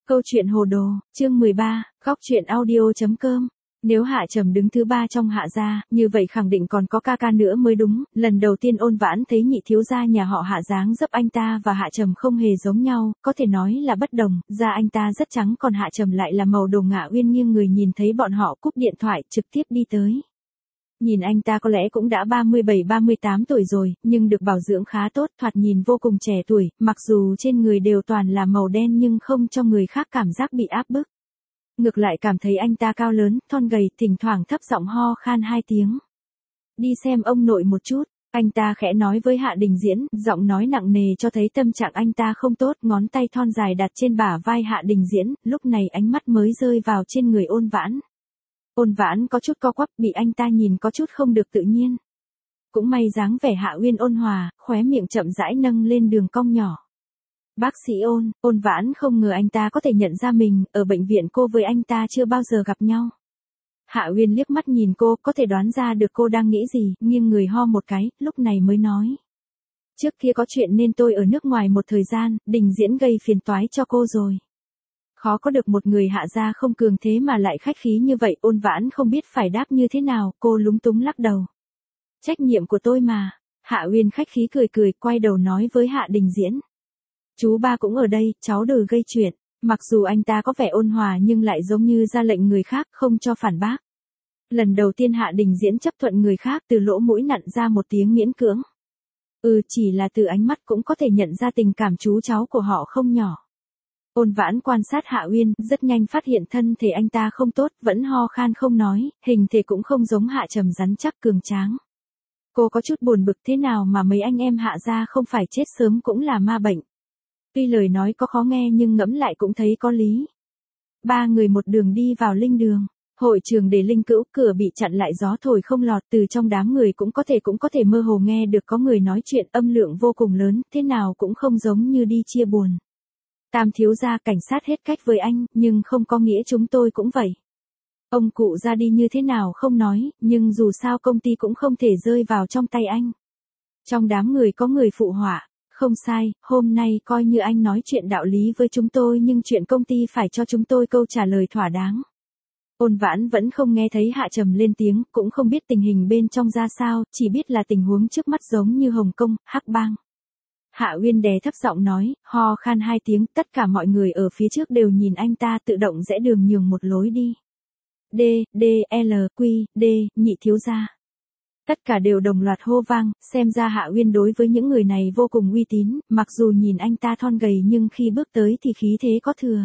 Câu chuyện hồ đồ, chương 13, góc truyện audio.com. Nếu Hạ Trầm đứng thứ 3 trong Hạ gia, như vậy khẳng định còn có ca ca nữa mới đúng. Lần đầu tiên Ôn Vãn thấy nhị thiếu gia nhà họ Hạ dáng dấp anh ta và Hạ Trầm không hề giống nhau, có thể nói là bất đồng. Da anh ta rất trắng còn Hạ Trầm lại là màu đồ ngả uyên nghiêng người, nhìn thấy bọn họ cúp điện thoại trực tiếp đi tới. Nhìn anh ta có lẽ cũng đã 37-38 tuổi rồi, nhưng được bảo dưỡng khá tốt, thoạt nhìn vô cùng trẻ tuổi, mặc dù trên người đều toàn là màu đen nhưng không cho người khác cảm giác bị áp bức. Ngược lại cảm thấy anh ta cao lớn, thon gầy, thỉnh thoảng thấp giọng ho khan 2 tiếng. Đi xem ông nội một chút, anh ta khẽ nói với Hạ Đình Diễn, giọng nói nặng nề cho thấy tâm trạng anh ta không tốt, ngón tay thon dài đặt trên bả vai Hạ Đình Diễn, lúc này ánh mắt mới rơi vào trên người Ôn Vãn. Ôn Vãn có chút co quắp, bị anh ta nhìn có chút không được tự nhiên. Cũng may dáng vẻ Hạ Uyên ôn hòa, khóe miệng chậm rãi nâng lên đường cong nhỏ. Bác sĩ Ôn Vãn không ngờ anh ta có thể nhận ra mình, ở bệnh viện cô với anh ta chưa bao giờ gặp nhau. Hạ Uyên liếc mắt nhìn cô, có thể đoán ra được cô đang nghĩ gì, nghiêng người ho một cái, lúc này mới nói. Trước kia có chuyện nên tôi ở nước ngoài một thời gian, Đình Diễn gây phiền toái cho cô rồi. Khó có được một người Hạ gia không cường thế mà lại khách khí như vậy, Ôn Vãn không biết phải đáp như thế nào, cô lúng túng lắc đầu. Trách nhiệm của tôi mà. Hạ Uyên khách khí cười, quay đầu nói với Hạ Đình Diễn. Chú ba cũng ở đây, cháu đừng gây chuyện. Mặc dù anh ta có vẻ ôn hòa nhưng lại giống như ra lệnh người khác, không cho phản bác. Lần đầu tiên Hạ Đình Diễn chấp thuận người khác, từ lỗ mũi nặn ra một tiếng miễn cưỡng. Chỉ là từ ánh mắt cũng có thể nhận ra tình cảm chú cháu của họ không nhỏ. Ôn Vãn quan sát Hạ Uyên, rất nhanh phát hiện thân thể anh ta không tốt, vẫn ho khan không nói, hình thể cũng không giống Hạ Trầm rắn chắc cường tráng. Cô có chút buồn bực, thế nào mà mấy anh em Hạ gia không phải chết sớm cũng là ma bệnh. Tuy lời nói có khó nghe nhưng ngẫm lại cũng thấy có lý. Ba người một đường đi vào linh đường. Hội trường để linh cữu, cửa bị chặn lại, gió thổi không lọt, từ trong đám người cũng có thể mơ hồ nghe được có người nói chuyện, âm lượng vô cùng lớn, thế nào cũng không giống như đi chia buồn. Tam thiếu gia, cảnh sát hết cách với anh, nhưng không có nghĩa chúng tôi cũng vậy. Ông cụ ra đi như thế nào không nói, nhưng dù sao công ty cũng không thể rơi vào trong tay anh. Trong đám người có người phụ họa. Không sai, hôm nay coi như anh nói chuyện đạo lý với chúng tôi nhưng chuyện công ty phải cho chúng tôi câu trả lời thỏa đáng. Ôn Vãn vẫn không nghe thấy Hạ Trầm lên tiếng, cũng không biết tình hình bên trong ra sao, chỉ biết là tình huống trước mắt giống như Hồng Kông, Hắc Bang. Hạ Uyên đè thấp giọng nói, ho khan 2 tiếng, tất cả mọi người ở phía trước đều nhìn anh ta, tự động rẽ đường nhường một lối đi. Nhị thiếu gia. Tất cả đều đồng loạt hô vang, xem ra Hạ Uyên đối với những người này vô cùng uy tín, mặc dù nhìn anh ta thon gầy nhưng khi bước tới thì khí thế có thừa.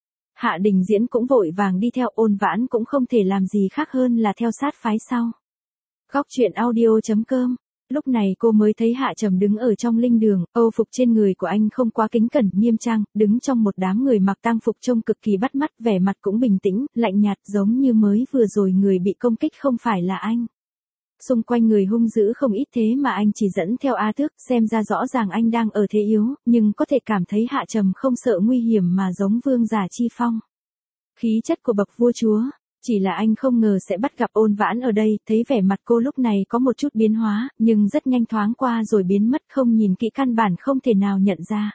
Hạ Đình Diễn cũng vội vàng đi theo, Ôn Vãn cũng không thể làm gì khác hơn là theo sát phái sau. Góc truyện audio.com. Lúc này cô mới thấy Hạ Trầm đứng ở trong linh đường, âu phục trên người của anh không quá kính cẩn, nghiêm trang, đứng trong một đám người mặc tang phục trông cực kỳ bắt mắt, vẻ mặt cũng bình tĩnh, lạnh nhạt, giống như mới vừa rồi người bị công kích không phải là anh. Xung quanh người hung dữ không ít thế mà anh chỉ dẫn theo A Tước, xem ra rõ ràng anh đang ở thế yếu, nhưng có thể cảm thấy Hạ Trầm không sợ nguy hiểm mà giống vương giả chi phong. Khí chất của bậc vua chúa, chỉ là anh không ngờ sẽ bắt gặp Ôn Vãn ở đây, thấy vẻ mặt cô lúc này có một chút biến hóa, nhưng rất nhanh thoáng qua rồi biến mất, không nhìn kỹ căn bản không thể nào nhận ra.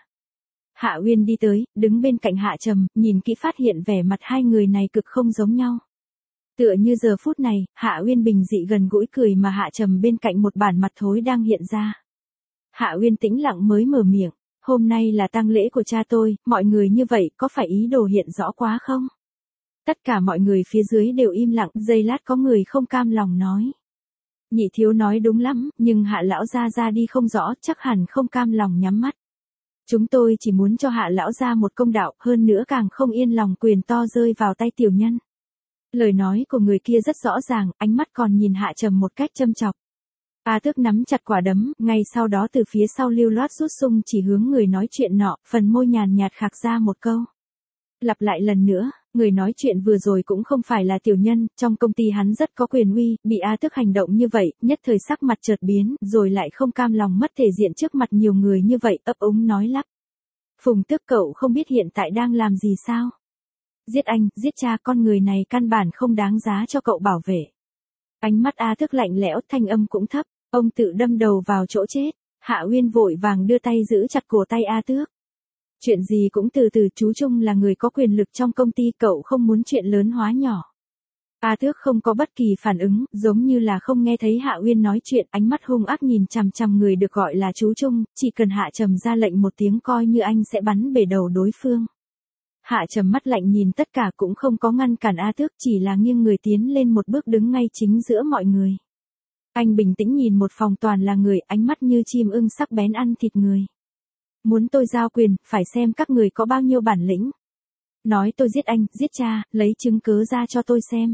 Hạ Uyên đi tới, đứng bên cạnh Hạ Trầm, nhìn kỹ phát hiện vẻ mặt hai người này cực không giống nhau. Tựa như giờ phút này, Hạ Uyên bình dị gần gũi cười mà Hạ Trầm bên cạnh một bản mặt thối đang hiện ra. Hạ Uyên tĩnh lặng mới mở miệng, hôm nay là tang lễ của cha tôi, mọi người như vậy có phải ý đồ hiện rõ quá không? Tất cả mọi người phía dưới đều im lặng, giây lát có người không cam lòng nói. Nhị thiếu nói đúng lắm, nhưng Hạ lão gia ra đi không rõ, chắc hẳn không cam lòng nhắm mắt. Chúng tôi chỉ muốn cho Hạ lão gia một công đạo, hơn nữa càng không yên lòng quyền to rơi vào tay tiểu nhân. Lời nói của người kia rất rõ ràng, ánh mắt còn nhìn Hạ Trầm một cách châm chọc. A Tước nắm chặt quả đấm, ngay sau đó từ phía sau lưu loát rút sung chỉ hướng người nói chuyện nọ, phần môi nhàn nhạt khạc ra một câu. Lặp lại lần nữa, người nói chuyện vừa rồi cũng không phải là tiểu nhân, trong công ty hắn rất có quyền uy, bị A Tước hành động như vậy, nhất thời sắc mặt chợt biến, rồi lại không cam lòng mất thể diện trước mặt nhiều người như vậy, ấp úng nói lắp. Phùng Tước cậu không biết hiện tại đang làm gì sao? Giết anh, giết cha, con người này căn bản không đáng giá cho cậu bảo vệ. Ánh mắt A Tước lạnh lẽo, thanh âm cũng thấp, ông tự đâm đầu vào chỗ chết. Hạ Uyên vội vàng đưa tay giữ chặt cổ tay A Tước. Chuyện gì cũng từ từ, chú Trung là người có quyền lực trong công ty, cậu không muốn chuyện lớn hóa nhỏ. A Tước không có bất kỳ phản ứng, giống như là không nghe thấy Hạ Uyên nói chuyện, ánh mắt hung ác nhìn chằm chằm người được gọi là chú Trung, chỉ cần Hạ Trầm ra lệnh một tiếng coi như anh sẽ bắn bể đầu đối phương. Hạ Trầm mắt lạnh nhìn tất cả cũng không có ngăn cản A Tước, chỉ là nghiêng người tiến lên một bước đứng ngay chính giữa mọi người. Anh bình tĩnh nhìn một phòng toàn là người, ánh mắt như chim ưng sắc bén ăn thịt người. Muốn tôi giao quyền, phải xem các người có bao nhiêu bản lĩnh. Nói tôi giết anh, giết cha, lấy chứng cứ ra cho tôi xem.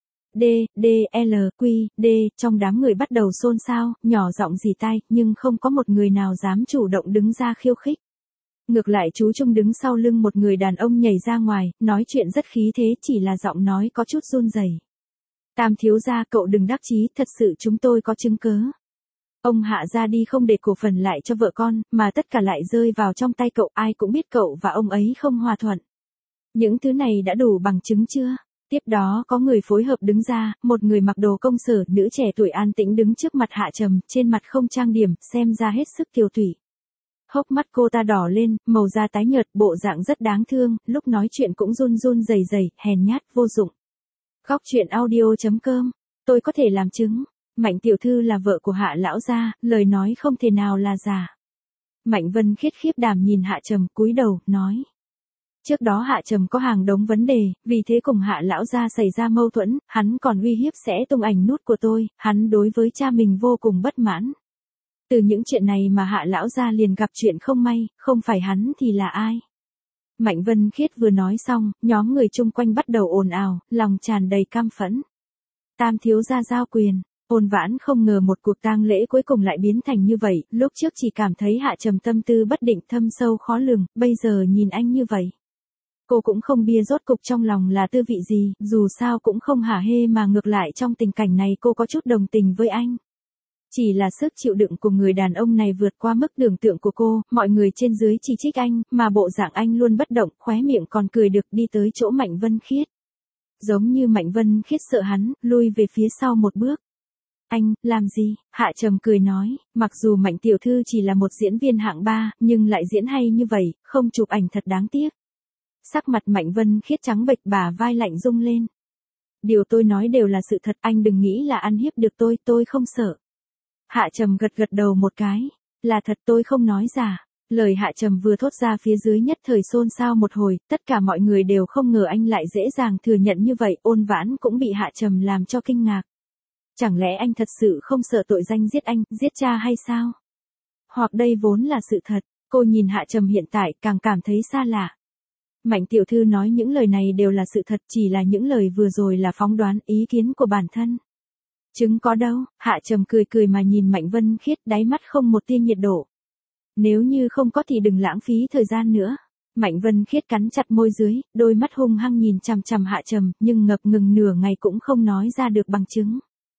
D, trong đám người bắt đầu xôn xao, nhỏ giọng rỉ tai, nhưng không có một người nào dám chủ động đứng ra khiêu khích. Ngược lại chú Trung đứng sau lưng một người đàn ông nhảy ra ngoài, nói chuyện rất khí thế, chỉ là giọng nói có chút run rẩy. Tam thiếu gia, cậu đừng đắc chí, thật sự chúng tôi có chứng cứ. Ông Hạ ra đi không để cổ phần lại cho vợ con, mà tất cả lại rơi vào trong tay cậu, ai cũng biết cậu và ông ấy không hòa thuận. Những thứ này đã đủ bằng chứng chưa? Tiếp đó có người phối hợp đứng ra, một người mặc đồ công sở, nữ trẻ tuổi an tĩnh đứng trước mặt Hạ Trầm, trên mặt không trang điểm, xem ra hết sức kiều thủy. Hốc mắt cô ta đỏ lên, màu da tái nhợt, bộ dạng rất đáng thương, lúc nói chuyện cũng run run rẩy rẩy, hèn nhát, vô dụng. Góc truyện audio.com, tôi có thể làm chứng. Mạnh tiểu thư là vợ của Hạ lão gia, lời nói không thể nào là giả. Mạnh Vân Khiết khiếp đảm nhìn Hạ Trầm, cúi đầu, nói. Trước đó Hạ Trầm có hàng đống vấn đề, vì thế cùng Hạ lão gia xảy ra mâu thuẫn, hắn còn uy hiếp sẽ tung ảnh nút của tôi, hắn đối với cha mình vô cùng bất mãn. Từ những chuyện này mà Hạ lão gia liền gặp chuyện không may, không phải hắn thì là ai? Mạnh Vân Khiết vừa nói xong, nhóm người chung quanh bắt đầu ồn ào, lòng tràn đầy căm phẫn. Tam thiếu gia giao quyền. Ôn Vãn không ngờ một cuộc tang lễ cuối cùng lại biến thành như vậy, lúc trước chỉ cảm thấy Hạ Trầm tâm tư bất định, thâm sâu khó lường, bây giờ nhìn anh như vậy. Cô cũng không bia rốt cục trong lòng là tư vị gì, dù sao cũng không hả hê mà ngược lại trong tình cảnh này cô có chút đồng tình với anh. Chỉ là sức chịu đựng của người đàn ông này vượt qua mức tưởng tượng của cô, mọi người trên dưới chỉ trích anh, mà bộ dạng anh luôn bất động, khóe miệng còn cười được, đi tới chỗ Mạnh Vân Khiết. Giống như Mạnh Vân Khiết sợ hắn, lui về phía sau một bước. Anh, làm gì? Hạ Trầm cười nói, mặc dù Mạnh tiểu thư chỉ là một diễn viên hạng 3, nhưng lại diễn hay như vậy, không chụp ảnh thật đáng tiếc. Sắc mặt Mạnh Vân Khiết trắng bệch, bả vai lạnh rung lên. Điều tôi nói đều là sự thật, anh đừng nghĩ là ăn hiếp được tôi không sợ. Hạ Trầm gật gật đầu một cái, là thật, tôi không nói giả. Lời Hạ Trầm vừa thốt ra phía dưới nhất thời xôn xao một hồi, tất cả mọi người đều không ngờ anh lại dễ dàng thừa nhận như vậy, Ôn Vãn cũng bị Hạ Trầm làm cho kinh ngạc. Chẳng lẽ anh thật sự không sợ tội danh giết anh, giết cha hay sao? Hoặc đây vốn là sự thật, cô nhìn Hạ Trầm hiện tại càng cảm thấy xa lạ. Mạnh tiểu thư nói những lời này đều là sự thật, chỉ là những lời vừa rồi là phóng đoán, ý kiến của bản thân. Chứng có đâu? Hạ Trầm cười cười mà nhìn Mạnh Vân Khiết, đáy mắt không một tia nhiệt độ. Nếu như không có thì đừng lãng phí thời gian nữa. Mạnh Vân Khiết cắn chặt môi dưới, đôi mắt hung hăng nhìn chằm chằm Hạ Trầm, nhưng ngập ngừng nửa ngày cũng không nói ra được bằng chứng.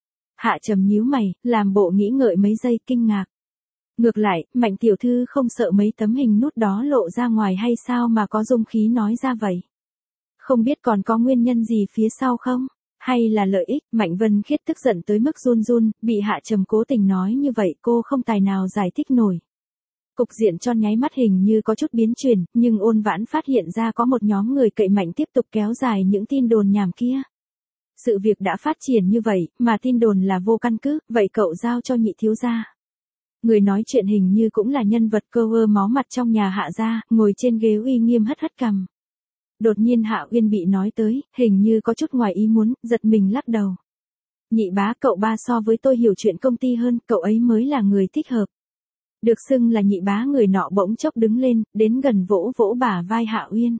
Hạ Trầm nhíu mày, làm bộ nghĩ ngợi mấy giây, kinh ngạc. Ngược lại, Mạnh tiểu thư không sợ mấy tấm hình nút đó lộ ra ngoài hay sao mà có dung khí nói ra vậy? Không biết còn có nguyên nhân gì phía sau không? Hay là lợi ích? Mạnh Vân Khiết tức giận tới mức run run, bị Hạ Trầm cố tình nói như vậy cô không tài nào giải thích nổi. Cục diện cho nháy mắt hình như có chút biến chuyển, nhưng Ôn Vãn phát hiện ra có một nhóm người cậy mạnh tiếp tục kéo dài những tin đồn nhảm kia. Sự việc đã phát triển như vậy, mà tin đồn là vô căn cứ, vậy cậu giao cho Nhị thiếu gia. Người nói chuyện hình như cũng là nhân vật cơ ơ máu mặt trong nhà Hạ gia, ngồi trên ghế uy nghiêm hất hất cằm. Đột nhiên Hạ Uyên bị nói tới, hình như có chút ngoài ý muốn, giật mình lắc đầu. Nhị bá, cậu ba so với tôi hiểu chuyện công ty hơn, cậu ấy mới là người thích hợp. Được xưng là nhị bá người nọ bỗng chốc đứng lên, đến gần vỗ vỗ bả vai Hạ Uyên.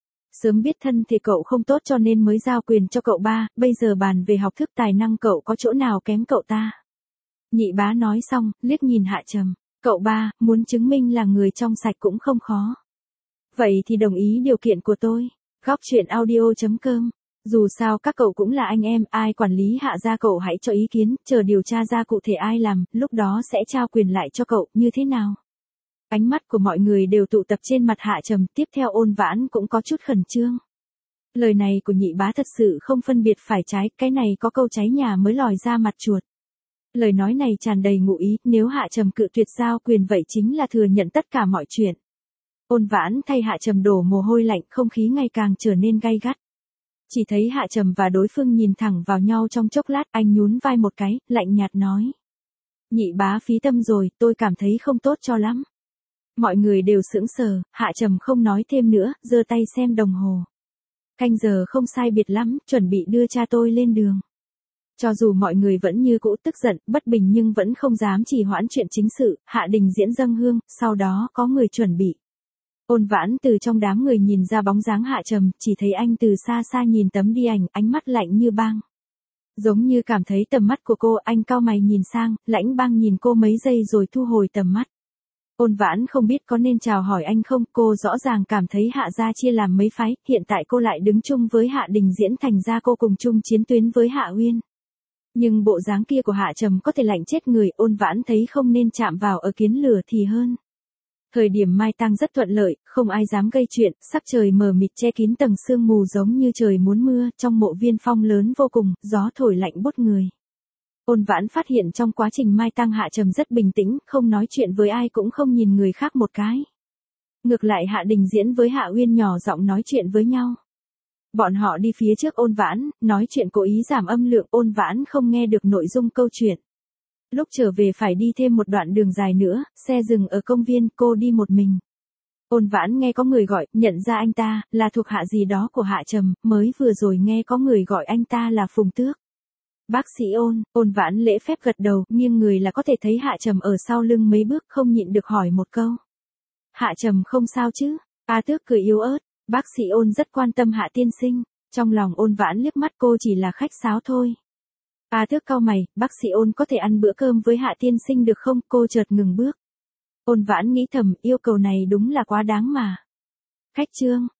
Sớm biết thân thì cậu không tốt cho nên mới giao quyền cho cậu ba, bây giờ bàn về học thức tài năng cậu có chỗ nào kém cậu ta. Nhị bá nói xong, liếc nhìn Hạ Trầm, cậu ba, muốn chứng minh là người trong sạch cũng không khó. Vậy thì đồng ý điều kiện của tôi. Góc truyện audio.com. Dù sao các cậu cũng là anh em, ai quản lý Hạ gia cậu hãy cho ý kiến, chờ điều tra ra cụ thể ai làm, lúc đó sẽ trao quyền lại cho cậu, như thế nào? Ánh mắt của mọi người đều tụ tập trên mặt Hạ Trầm, tiếp theo Ôn Vãn cũng có chút khẩn trương. Lời này của nhị bá thật sự không phân biệt phải trái, cái này có câu cháy nhà mới lòi ra mặt chuột. Lời nói này tràn đầy ngụ ý, nếu Hạ Trầm cự tuyệt giao quyền vậy chính là thừa nhận tất cả mọi chuyện. Ôn Vãn thay Hạ Trầm đổ mồ hôi lạnh, không khí ngày càng trở nên gay gắt. Chỉ thấy Hạ Trầm và đối phương nhìn thẳng vào nhau trong chốc lát, anh nhún vai một cái, lạnh nhạt nói. Nhị bá phí tâm rồi, tôi cảm thấy không tốt cho lắm. Mọi người đều sững sờ, Hạ Trầm không nói thêm nữa, giơ tay xem đồng hồ. Canh giờ không sai biệt lắm, chuẩn bị đưa cha tôi lên đường. Cho dù mọi người vẫn như cũ tức giận, bất bình nhưng vẫn không dám trì hoãn chuyện chính sự, Hạ Đình Diễn dâng hương, sau đó có người chuẩn bị. Ôn Vãn từ trong đám người nhìn ra bóng dáng Hạ Trầm, chỉ thấy anh từ xa xa nhìn tấm di ảnh, ánh mắt lạnh như băng. Giống như cảm thấy tầm mắt của cô, anh cau mày nhìn sang, lãnh băng nhìn cô mấy giây rồi thu hồi tầm mắt. Ôn Vãn không biết có nên chào hỏi anh không, cô rõ ràng cảm thấy Hạ gia chia làm mấy phái, hiện tại cô lại đứng chung với Hạ Đình Diễn, thành ra cô cùng chung chiến tuyến với Hạ Uyên. Nhưng bộ dáng kia của Hạ Trầm có thể lạnh chết người, Ôn Vãn thấy không nên chạm vào ở kiến lửa thì hơn. Thời điểm mai tang rất thuận lợi, không ai dám gây chuyện, sắc trời mờ mịt che kín tầng sương mù giống như trời muốn mưa, trong mộ viên phong lớn vô cùng, gió thổi lạnh buốt người. Ôn Vãn phát hiện trong quá trình mai tang Hạ Trầm rất bình tĩnh, không nói chuyện với ai cũng không nhìn người khác một cái. Ngược lại Hạ Đình Diễn với Hạ Uyên nhỏ giọng nói chuyện với nhau. Bọn họ đi phía trước Ôn Vãn, nói chuyện cố ý giảm âm lượng, Ôn Vãn không nghe được nội dung câu chuyện. Lúc trở về phải đi thêm một đoạn đường dài nữa, xe dừng ở công viên, cô đi một mình. Ôn Vãn nghe có người gọi, nhận ra anh ta, là thuộc hạ gì đó của Hạ Trầm, mới vừa rồi nghe có người gọi anh ta là Phùng Tước. Bác sĩ Ôn Vãn lễ phép gật đầu, nghiêng người là có thể thấy Hạ Trầm ở sau lưng mấy bước, không nhịn được hỏi một câu. Hạ Trầm không sao chứ? A Tước cười yếu ớt, bác sĩ Ôn rất quan tâm Hạ tiên sinh. Trong lòng Ôn Vãn liếc mắt, cô chỉ là khách sáo thôi. A Tước cau mày, bác sĩ Ôn có thể ăn bữa cơm với Hạ tiên sinh được không? Cô chợt ngừng bước. Ôn Vãn nghĩ thầm, yêu cầu này đúng là quá đáng mà. Khách trương,